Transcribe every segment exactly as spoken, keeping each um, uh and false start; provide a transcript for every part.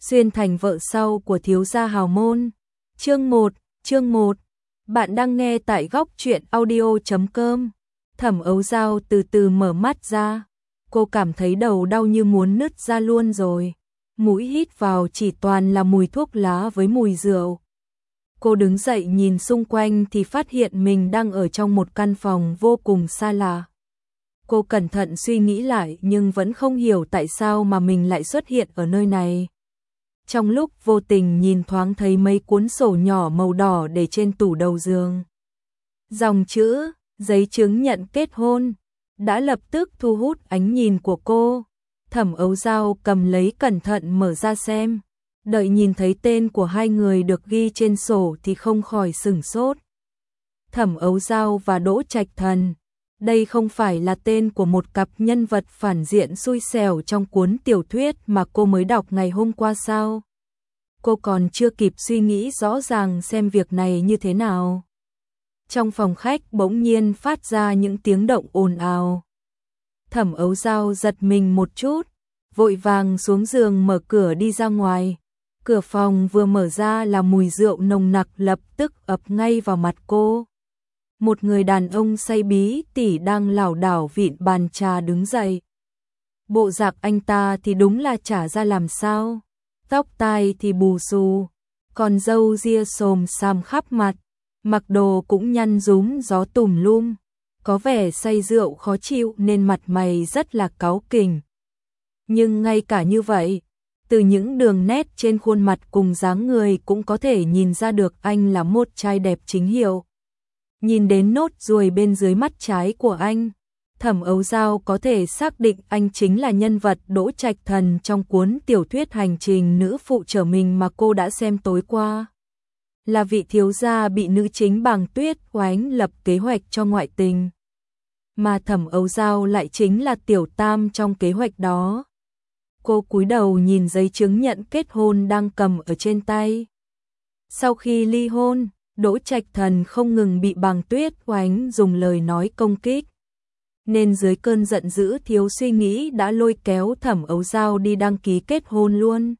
Xuyên thành vợ sau của thiếu gia hào môn. Chương một, chương một. Bạn đang nghe tại góc truyện audio chấm com. Thẩm Ấu Dao từ từ mở mắt ra. Cô cảm thấy đầu đau như muốn nứt ra luôn rồi. Mũi hít vào chỉ toàn là mùi thuốc lá với mùi rượu. Cô đứng dậy nhìn xung quanh thì phát hiện mình đang ở trong một căn phòng vô cùng xa lạ. Cô cẩn thận suy nghĩ lại nhưng vẫn không hiểu tại sao mà mình lại xuất hiện ở nơi này. Trong lúc vô tình nhìn thoáng thấy mấy cuốn sổ nhỏ màu đỏ để trên tủ đầu giường. Dòng chữ, giấy chứng nhận kết hôn, đã lập tức thu hút ánh nhìn của cô. Thẩm Ấu Dao cầm lấy cẩn thận mở ra xem. Đợi nhìn thấy tên của hai người được ghi trên sổ thì không khỏi sửng sốt. Thẩm Ấu Dao và Đỗ Trạch Thần. Đây không phải là tên của một cặp nhân vật phản diện xui xẻo trong cuốn tiểu thuyết mà cô mới đọc ngày hôm qua sao? Cô còn chưa kịp suy nghĩ rõ ràng xem việc này như thế nào. Trong phòng khách bỗng nhiên phát ra những tiếng động ồn ào. Thẩm Ấu Dao giật mình một chút, vội vàng xuống giường mở cửa đi ra ngoài. Cửa phòng vừa mở ra là mùi rượu nồng nặc lập tức ập ngay vào mặt cô. Một người đàn ông say bí tỉ đang lảo đảo vịn bàn trà đứng dậy. Bộ dạng anh ta thì đúng là chả ra làm sao. Tóc tai thì bù xù, còn râu ria xồm xàm khắp mặt, mặc đồ cũng nhăn rúm gió tùm lum, có vẻ say rượu khó chịu nên mặt mày rất là cáu kỉnh. Nhưng ngay cả như vậy, từ những đường nét trên khuôn mặt cùng dáng người cũng có thể nhìn ra được anh là một trai đẹp chính hiệu. Nhìn đến nốt ruồi bên dưới mắt trái của anh, Thẩm Ấu Dao có thể xác định anh chính là nhân vật Đỗ Trạch Thần trong cuốn tiểu thuyết hành trình nữ phụ trở mình mà cô đã xem tối qua. Là vị thiếu gia bị nữ chính Bàng Tuyết oánh lập kế hoạch cho ngoại tình. Mà Thẩm Ấu Dao lại chính là tiểu tam trong kế hoạch đó. Cô cúi đầu nhìn giấy chứng nhận kết hôn đang cầm ở trên tay. Sau khi ly hôn, Đỗ Trạch Thần không ngừng bị Bàng Tuyết oánh dùng lời nói công kích. Nên dưới cơn giận dữ thiếu suy nghĩ đã lôi kéo Thẩm Ấu Dao đi đăng ký kết hôn luôn.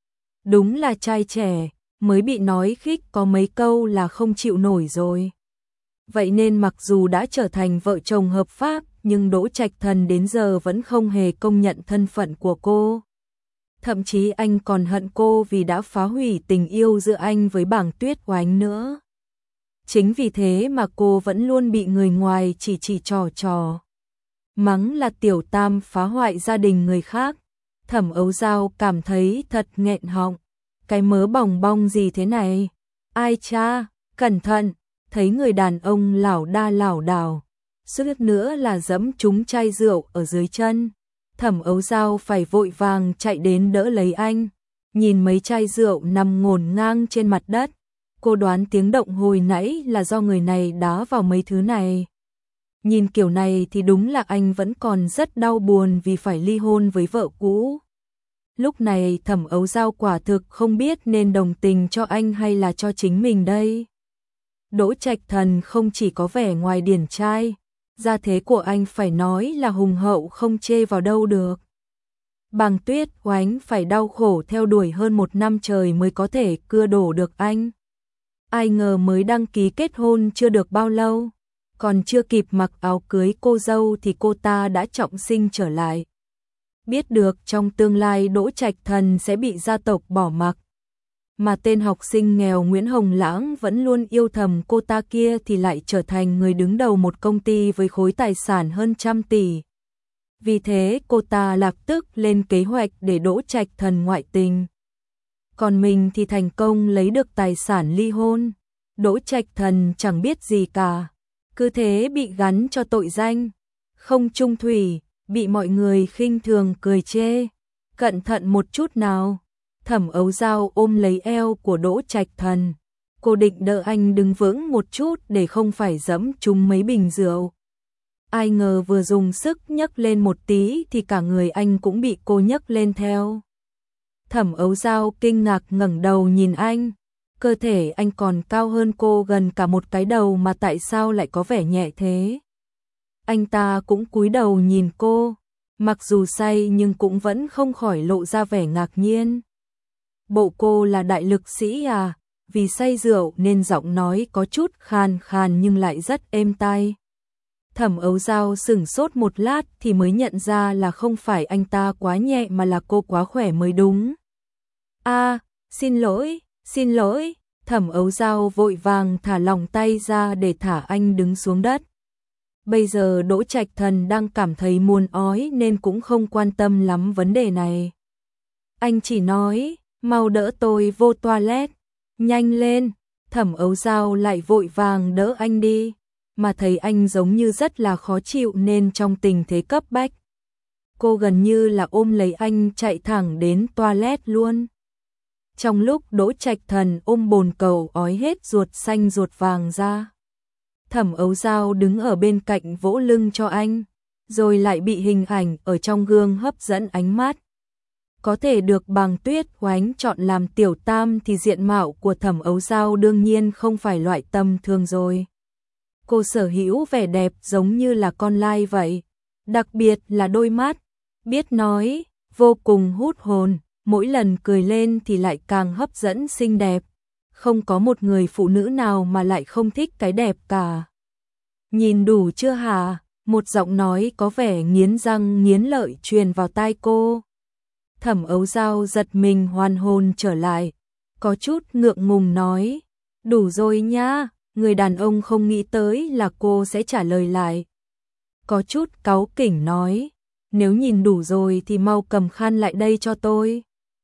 Đúng là trai trẻ, mới bị nói khích có mấy câu là không chịu nổi rồi. Vậy nên mặc dù đã trở thành vợ chồng hợp pháp, nhưng Đỗ Trạch Thần đến giờ vẫn không hề công nhận thân phận của cô. Thậm chí anh còn hận cô vì đã phá hủy tình yêu giữa anh với Bàng Tuyết oánh nữa. Chính vì thế mà cô vẫn luôn bị người ngoài chỉ chỉ trò trò. Mắng là tiểu tam phá hoại gia đình người khác. Thẩm Ấu Dao cảm thấy thật nghẹn họng. Cái mớ bòng bong gì thế này? Ai cha, cẩn thận, thấy người đàn ông lảo đa lảo đảo. Suýt nữa là giẫm trúng chai rượu ở dưới chân. Thẩm Ấu Dao phải vội vàng chạy đến đỡ lấy anh. Nhìn mấy chai rượu nằm ngổn ngang trên mặt đất. Cô đoán tiếng động hồi nãy là do người này đá vào mấy thứ này. Nhìn kiểu này thì đúng là anh vẫn còn rất đau buồn vì phải ly hôn với vợ cũ. Lúc này Thẩm Ấu Dao quả thực không biết nên đồng tình cho anh hay là cho chính mình đây. Đỗ Trạch Thần không chỉ có vẻ ngoài điển trai, gia thế của anh phải nói là hùng hậu không chê vào đâu được. Bàng Tuyết oánh phải đau khổ theo đuổi hơn một năm trời mới có thể cưa đổ được anh. Ai ngờ mới đăng ký kết hôn chưa được bao lâu, còn chưa kịp mặc áo cưới cô dâu thì cô ta đã trọng sinh trở lại. Biết được trong tương lai Đỗ Trạch Thần sẽ bị gia tộc bỏ mặc, mà tên học sinh nghèo Nguyễn Hồng Lãng vẫn luôn yêu thầm cô ta kia thì lại trở thành người đứng đầu một công ty với khối tài sản hơn trăm tỷ. Vì thế cô ta lập tức lên kế hoạch để Đỗ Trạch Thần ngoại tình. Còn mình thì thành công lấy được tài sản ly hôn. Đỗ Trạch Thần chẳng biết gì cả, cứ thế bị gắn cho tội danh không trung thủy, bị mọi người khinh thường cười chê. Cẩn thận một chút nào. Thẩm Ấu Dao ôm lấy eo của Đỗ Trạch Thần. Cô định đỡ anh đứng vững một chút để không phải giẫm trúng mấy bình rượu. Ai ngờ vừa dùng sức nhấc lên một tí thì cả người anh cũng bị cô nhấc lên theo. Thẩm Ấu Dao kinh ngạc ngẩng đầu nhìn anh. Cơ thể anh còn cao hơn cô gần cả một cái đầu mà tại sao lại có vẻ nhẹ thế? Anh ta cũng cúi đầu nhìn cô, mặc dù say nhưng cũng vẫn không khỏi lộ ra vẻ ngạc nhiên. bộ cô là đại lực sĩ à? Vì say rượu nên giọng nói có chút khàn khàn nhưng lại rất êm tai. Thẩm Ấu Dao sửng sốt một lát thì mới nhận ra là không phải anh ta quá nhẹ mà là cô quá khỏe mới đúng. A, xin lỗi, xin lỗi. Thẩm Ấu Dao vội vàng thả lỏng tay ra để thả anh đứng xuống đất. Bây giờ Đỗ Trạch Thần đang cảm thấy muốn ói nên cũng không quan tâm lắm vấn đề này. Anh chỉ nói, mau đỡ tôi vô toilet, nhanh lên. Thẩm Ấu Dao lại vội vàng đỡ anh đi, mà thấy anh giống như rất là khó chịu nên trong tình thế cấp bách, cô gần như là ôm lấy anh chạy thẳng đến toilet luôn. Trong lúc Đỗ Trạch Thần ôm bồn cầu ói hết ruột xanh ruột vàng ra, Thẩm Ấu Dao đứng ở bên cạnh vỗ lưng cho anh, rồi lại bị hình ảnh ở trong gương hấp dẫn ánh mắt. Có thể được Bàng Tuyết Oánh chọn làm tiểu tam thì diện mạo của Thẩm Ấu Dao đương nhiên không phải loại tầm thường rồi. Cô sở hữu vẻ đẹp giống như là con lai vậy, đặc biệt là đôi mắt, biết nói, vô cùng hút hồn, mỗi lần cười lên thì lại càng hấp dẫn xinh đẹp. Không có một người phụ nữ nào mà lại không thích cái đẹp cả. Nhìn đủ chưa hả? Một giọng nói có vẻ nghiến răng nghiến lợi truyền vào tai cô. Thẩm Ấu Dao giật mình hoàn hồn trở lại, có chút ngượng ngùng nói, đủ rồi nha. Người đàn ông không nghĩ tới là cô sẽ trả lời lại. Có chút cáu kỉnh nói, nếu nhìn đủ rồi thì mau cầm khăn lại đây cho tôi.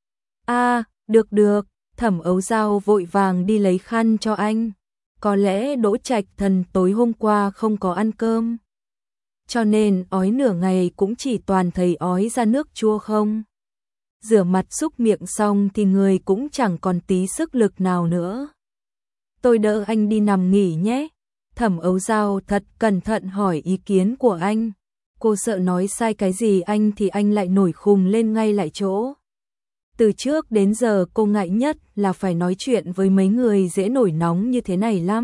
A, à, được được. Thẩm Ấu Dao vội vàng đi lấy khăn cho anh. Có lẽ Đỗ Trạch Thần tối hôm qua không có ăn cơm, cho nên ói nửa ngày cũng chỉ toàn thấy ói ra nước chua không. Rửa mặt súc miệng xong thì người cũng chẳng còn tí sức lực nào nữa. Tôi đỡ anh đi nằm nghỉ nhé. Thẩm Ấu Dao thật cẩn thận hỏi ý kiến của anh. Cô sợ nói sai cái gì anh thì anh lại nổi khùng lên ngay lại chỗ. Từ trước đến giờ cô ngại nhất là phải nói chuyện với mấy người dễ nổi nóng như thế này lắm.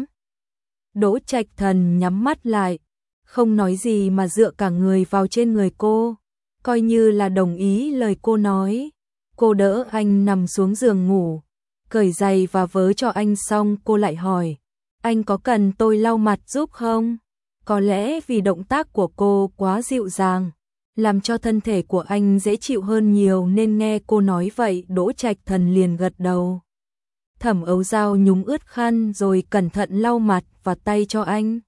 Đỗ Trạch Thần nhắm mắt lại, không nói gì mà dựa cả người vào trên người cô, coi như là đồng ý lời cô nói. Cô đỡ anh nằm xuống giường ngủ, cởi giày và vớ cho anh xong cô lại hỏi, anh có cần tôi lau mặt giúp không? Có lẽ vì động tác của cô quá dịu dàng, làm cho thân thể của anh dễ chịu hơn nhiều nên nghe cô nói vậy Đỗ Trạch Thần liền gật đầu. Thẩm Ấu Dao nhúng ướt khăn rồi cẩn thận lau mặt và tay cho anh.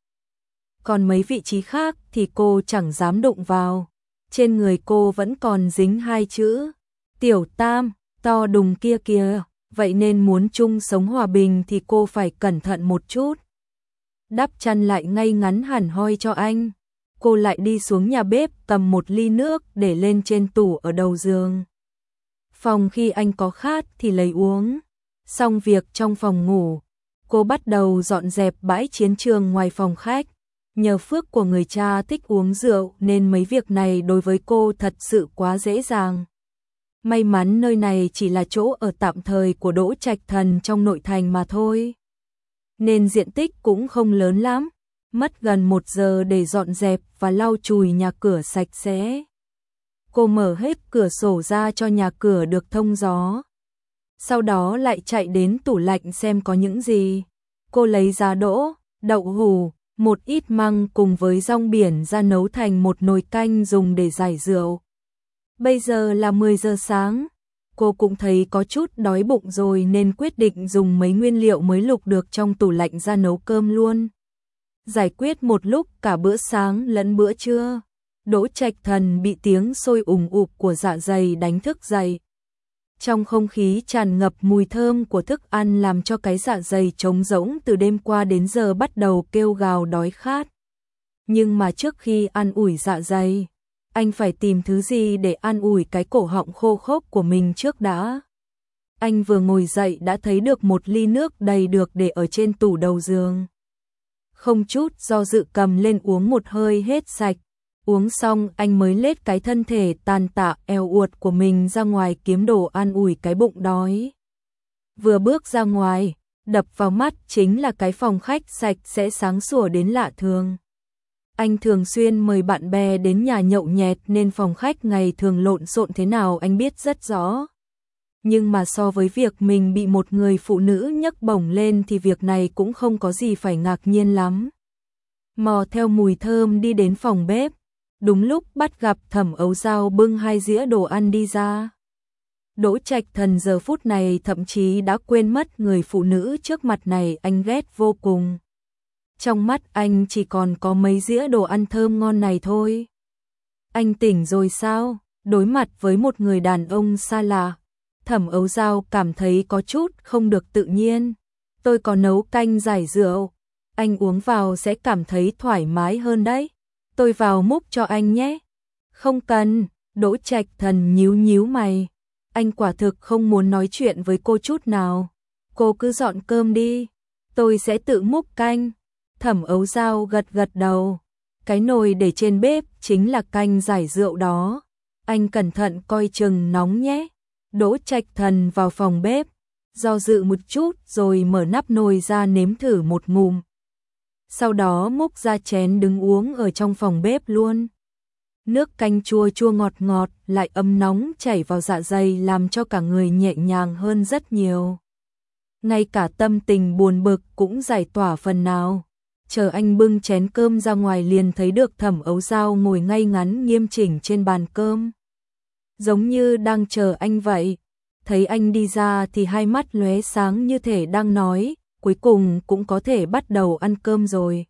Còn mấy vị trí khác thì cô chẳng dám đụng vào. Trên người cô vẫn còn dính hai chữ tiểu tam, to đùng kia kìa, vậy nên muốn chung sống hòa bình thì cô phải cẩn thận một chút. Đắp chăn lại ngay ngắn hẳn hoi cho anh. Cô lại đi xuống nhà bếp cầm một ly nước để lên trên tủ ở đầu giường. Phòng khi anh có khát thì lấy uống. Xong việc trong phòng ngủ, cô bắt đầu dọn dẹp bãi chiến trường ngoài phòng khách. Nhờ phước của người cha thích uống rượu nên mấy việc này đối với cô thật sự quá dễ dàng. May mắn nơi này chỉ là chỗ ở tạm thời của Đỗ Trạch Thần trong nội thành mà thôi, nên diện tích cũng không lớn lắm. Mất gần một giờ để dọn dẹp và lau chùi nhà cửa sạch sẽ. Cô mở hết cửa sổ ra cho nhà cửa được thông gió. Sau đó lại chạy đến tủ lạnh xem có những gì. Cô lấy giá đỗ, đậu hũ, một ít măng cùng với rong biển ra nấu thành một nồi canh dùng để giải rượu. Bây giờ là mười giờ sáng. Cô cũng thấy có chút đói bụng rồi nên quyết định dùng mấy nguyên liệu mới lục được trong tủ lạnh ra nấu cơm luôn. Giải quyết một lúc cả bữa sáng lẫn bữa trưa. Đỗ Trạch Thần bị tiếng sôi ùng ục của dạ dày đánh thức dậy. Trong không khí tràn ngập mùi thơm của thức ăn làm cho cái dạ dày trống rỗng từ đêm qua đến giờ bắt đầu kêu gào đói khát. Nhưng mà trước khi ăn ủi dạ dày, anh phải tìm thứ gì để ăn ủi cái cổ họng khô khốc của mình trước đã. Anh vừa ngồi dậy đã thấy được một ly nước đầy được để ở trên tủ đầu giường. Không chút do dự cầm lên uống một hơi hết sạch. Uống xong anh mới lết cái thân thể tàn tạ eo uột của mình ra ngoài kiếm đồ ăn ủi cái bụng đói. Vừa bước ra ngoài, đập vào mắt chính là cái phòng khách sạch sẽ sáng sủa đến lạ thường. Anh thường xuyên mời bạn bè đến nhà nhậu nhẹt nên phòng khách ngày thường lộn xộn thế nào anh biết rất rõ. Nhưng mà so với việc mình bị một người phụ nữ nhấc bổng lên thì việc này cũng không có gì phải ngạc nhiên lắm. Mò theo mùi thơm đi đến phòng bếp, đúng lúc bắt gặp Thẩm Ấu Dao bưng hai dĩa đồ ăn đi ra. Đỗ Trạch Thần giờ phút này thậm chí đã quên mất người phụ nữ trước mặt này anh ghét vô cùng. Trong mắt anh chỉ còn có mấy dĩa đồ ăn thơm ngon này thôi. Anh tỉnh rồi sao? Đối mặt với một người đàn ông xa lạ, Thẩm Ấu Dao cảm thấy có chút không được tự nhiên. Tôi có nấu canh giải rượu, anh uống vào sẽ cảm thấy thoải mái hơn đấy. Tôi vào múc cho anh nhé. Không cần, Đỗ Trạch Thần nhíu nhíu mày. Anh quả thực không muốn nói chuyện với cô chút nào. Cô cứ dọn cơm đi, tôi sẽ tự múc canh. Thẩm Ấu Dao gật gật đầu. Cái nồi để trên bếp chính là canh giải rượu đó. Anh cẩn thận coi chừng nóng nhé. Đỗ Trạch Thần vào phòng bếp, do dự một chút rồi mở nắp nồi ra nếm thử một ngụm. Sau đó múc ra chén đứng uống ở trong phòng bếp luôn. Nước canh chua chua ngọt ngọt lại ấm nóng chảy vào dạ dày làm cho cả người nhẹ nhàng hơn rất nhiều. Ngay cả tâm tình buồn bực cũng giải tỏa phần nào. Chờ anh bưng chén cơm ra ngoài liền thấy được Thẩm Ấu Dao ngồi ngay ngắn nghiêm chỉnh trên bàn cơm. Giống như đang chờ anh vậy. Thấy anh đi ra thì hai mắt lóe sáng như thể đang nói, cuối cùng cũng có thể bắt đầu ăn cơm rồi.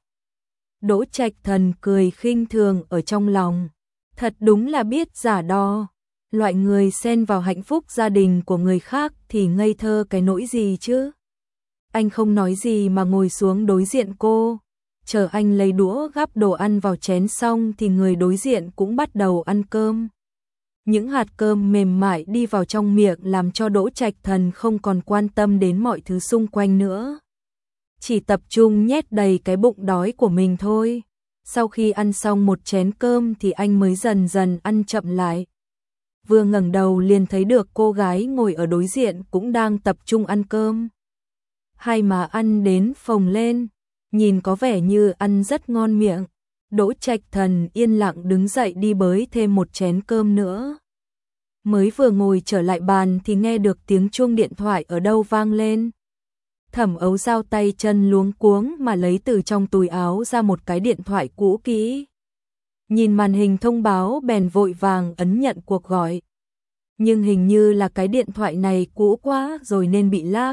Đỗ Trạch Thần cười khinh thường ở trong lòng. Thật đúng là biết giả đo. Loại người xen vào hạnh phúc gia đình của người khác thì ngây thơ cái nỗi gì chứ. Anh không nói gì mà ngồi xuống đối diện cô. Chờ anh lấy đũa gắp đồ ăn vào chén xong thì người đối diện cũng bắt đầu ăn cơm. Những hạt cơm mềm mại đi vào trong miệng làm cho Đỗ Trạch Thần không còn quan tâm đến mọi thứ xung quanh nữa. Chỉ tập trung nhét đầy cái bụng đói của mình thôi. Sau khi ăn xong một chén cơm thì anh mới dần dần ăn chậm lại. Vừa ngẩng đầu liền thấy được cô gái ngồi ở đối diện cũng đang tập trung ăn cơm. Hai má ăn đến phồng lên, nhìn có vẻ như ăn rất ngon miệng. Đỗ Trạch Thần yên lặng đứng dậy đi bới thêm một chén cơm nữa. Mới vừa ngồi trở lại bàn thì nghe được tiếng chuông điện thoại ở đâu vang lên. Thẩm Ấu Dao tay chân luống cuống mà lấy từ trong túi áo ra một cái điện thoại cũ kỹ. Nhìn màn hình thông báo bèn vội vàng ấn nhận cuộc gọi. Nhưng hình như là cái điện thoại này cũ quá rồi nên bị lag.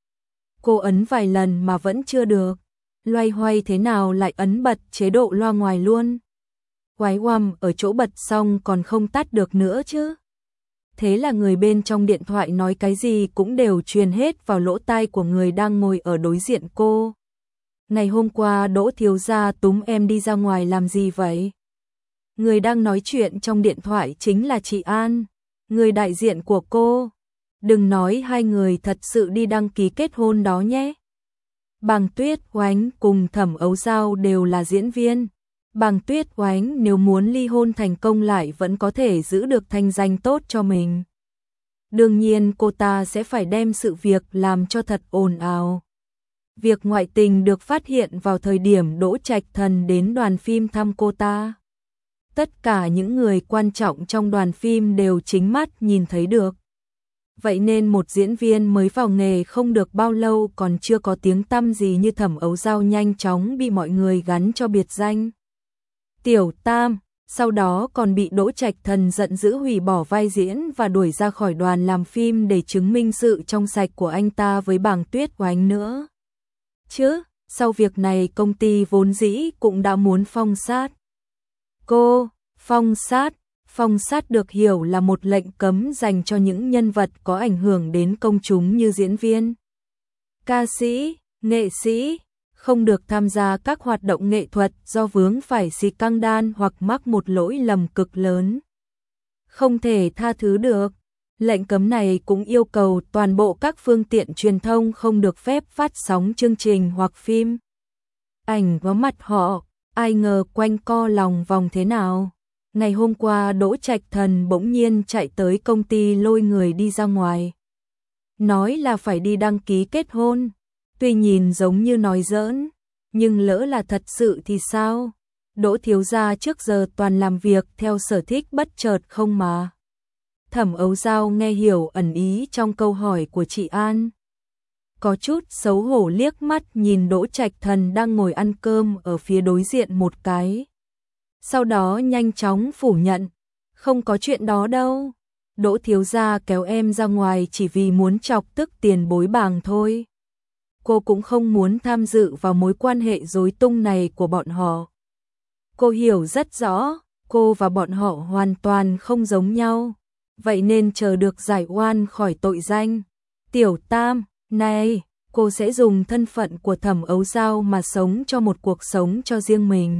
Cô ấn vài lần mà vẫn chưa được. Loay hoay thế nào lại ấn bật chế độ loa ngoài luôn. Quái oăm ở chỗ bật xong còn không tắt được nữa chứ. Thế là người bên trong điện thoại nói cái gì cũng đều truyền hết vào lỗ tai của người đang ngồi ở đối diện cô. Ngày hôm qua Đỗ thiếu gia túm em đi ra ngoài làm gì vậy? Người đang nói chuyện trong điện thoại chính là chị An, người đại diện của cô. Đừng nói hai người thật sự đi đăng ký kết hôn đó nhé. Bàng Tuyết Oánh cùng Thẩm Ấu Dao đều là diễn viên. Bàng Tuyết Oánh nếu muốn ly hôn thành công lại vẫn có thể giữ được thanh danh tốt cho mình. Đương nhiên cô ta sẽ phải đem sự việc làm cho thật ồn ào. Việc ngoại tình được phát hiện vào thời điểm Đỗ Trạch Thần đến đoàn phim thăm cô ta. Tất cả những người quan trọng trong đoàn phim đều chính mắt nhìn thấy được. Vậy nên một diễn viên mới vào nghề không được bao lâu còn chưa có tiếng tăm gì như Thẩm Ấu Dao nhanh chóng bị mọi người gắn cho biệt danh Tiểu Tam, sau đó còn bị Đỗ Trạch Thần giận dữ hủy bỏ vai diễn và đuổi ra khỏi đoàn làm phim để chứng minh sự trong sạch của anh ta với Bàng Tuyết Oánh nữa. Chứ, sau việc này công ty vốn dĩ cũng đã muốn phong sát. Cô, phong sát, phong sát được hiểu là một lệnh cấm dành cho những nhân vật có ảnh hưởng đến công chúng như diễn viên, ca sĩ, nghệ sĩ, không được tham gia các hoạt động nghệ thuật do vướng phải scandal hoặc mắc một lỗi lầm cực lớn. Không thể tha thứ được. Lệnh cấm này cũng yêu cầu toàn bộ các phương tiện truyền thông không được phép phát sóng chương trình hoặc phim ảnh có mặt họ. Ai ngờ quanh co lòng vòng thế nào. Ngày hôm qua Đỗ Trạch Thần bỗng nhiên chạy tới công ty lôi người đi ra ngoài. Nói là phải đi đăng ký kết hôn. Tuy nhìn giống như nói giỡn, nhưng lỡ là thật sự thì sao? Đỗ thiếu gia trước giờ toàn làm việc theo sở thích bất chợt không mà. Thẩm Ấu Dao nghe hiểu ẩn ý trong câu hỏi của chị An. Có chút xấu hổ liếc mắt nhìn Đỗ Trạch Thần đang ngồi ăn cơm ở phía đối diện một cái. Sau đó nhanh chóng phủ nhận, không có chuyện đó đâu. Đỗ thiếu gia kéo em ra ngoài chỉ vì muốn chọc tức tiền bối bàng thôi. Cô cũng không muốn tham dự vào mối quan hệ rối tung này của bọn họ. Cô hiểu rất rõ, cô và bọn họ hoàn toàn không giống nhau. Vậy nên chờ được giải oan khỏi tội danh. Tiểu Tam, này, cô sẽ dùng thân phận của Thẩm Ấu Dao mà sống cho một cuộc sống cho riêng mình.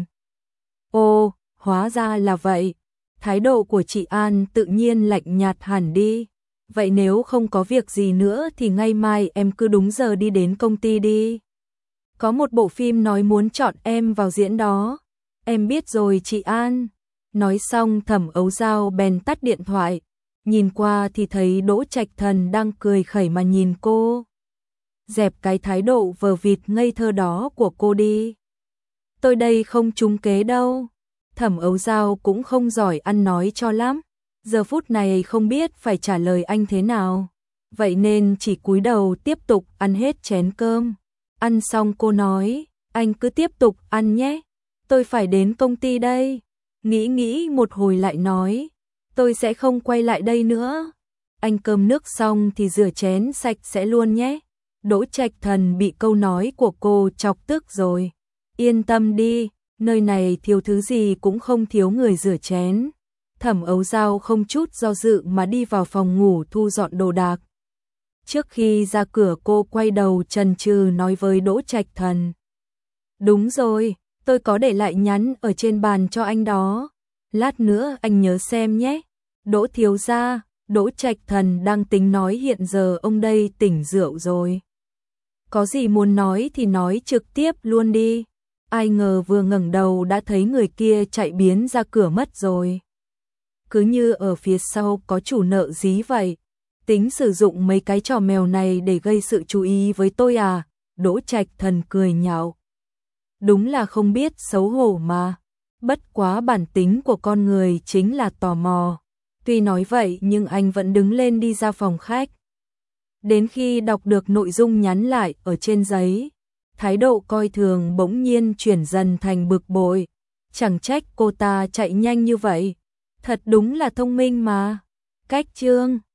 Ồ, hóa ra là vậy. Thái độ của chị An tự nhiên lạnh nhạt hẳn đi. Vậy nếu không có việc gì nữa thì ngày mai em cứ đúng giờ đi đến công ty đi. Có một bộ phim nói muốn chọn em vào diễn đó. Em biết rồi chị An. Nói xong Thẩm Ấu Dao bèn tắt điện thoại. Nhìn qua thì thấy Đỗ Trạch Thần đang cười khẩy mà nhìn cô. Dẹp cái thái độ vờ vịt ngây thơ đó của cô đi. Tôi đây không trúng kế đâu. Thẩm Ấu Dao cũng không giỏi ăn nói cho lắm. Giờ phút này không biết phải trả lời anh thế nào. Vậy nên chỉ cúi đầu tiếp tục ăn hết chén cơm. Ăn xong cô nói, anh cứ tiếp tục ăn nhé. Tôi phải đến công ty đây. Nghĩ nghĩ một hồi lại nói, tôi sẽ không quay lại đây nữa. Anh cơm nước xong thì rửa chén sạch sẽ luôn nhé. Đỗ Trạch Thần bị câu nói của cô chọc tức rồi. Yên tâm đi, nơi này thiếu thứ gì cũng không thiếu người rửa chén. Thẩm Ấu Dao không chút do dự mà đi vào phòng ngủ thu dọn đồ đạc. Trước khi ra cửa cô quay đầu chần chừ nói với Đỗ Trạch Thần. Đúng rồi, tôi có để lại nhắn ở trên bàn cho anh đó. Lát nữa anh nhớ xem nhé. Đỗ thiếu gia, Đỗ Trạch Thần đang tính nói hiện giờ ông đây tỉnh rượu rồi. Có gì muốn nói thì nói trực tiếp luôn đi. Ai ngờ vừa ngẩng đầu đã thấy người kia chạy biến ra cửa mất rồi. Cứ như ở phía sau có chủ nợ dí vậy. Tính sử dụng mấy cái trò mèo này để gây sự chú ý với tôi à? Đỗ Trạch Thần cười nhạo. Đúng là không biết xấu hổ mà. Bất quá bản tính của con người chính là tò mò. Tuy nói vậy nhưng anh vẫn đứng lên đi ra phòng khách. Đến khi đọc được nội dung nhắn lại ở trên giấy, thái độ coi thường bỗng nhiên chuyển dần thành bực bội. Chẳng trách cô ta chạy nhanh như vậy. Thật đúng là thông minh mà. Cách chương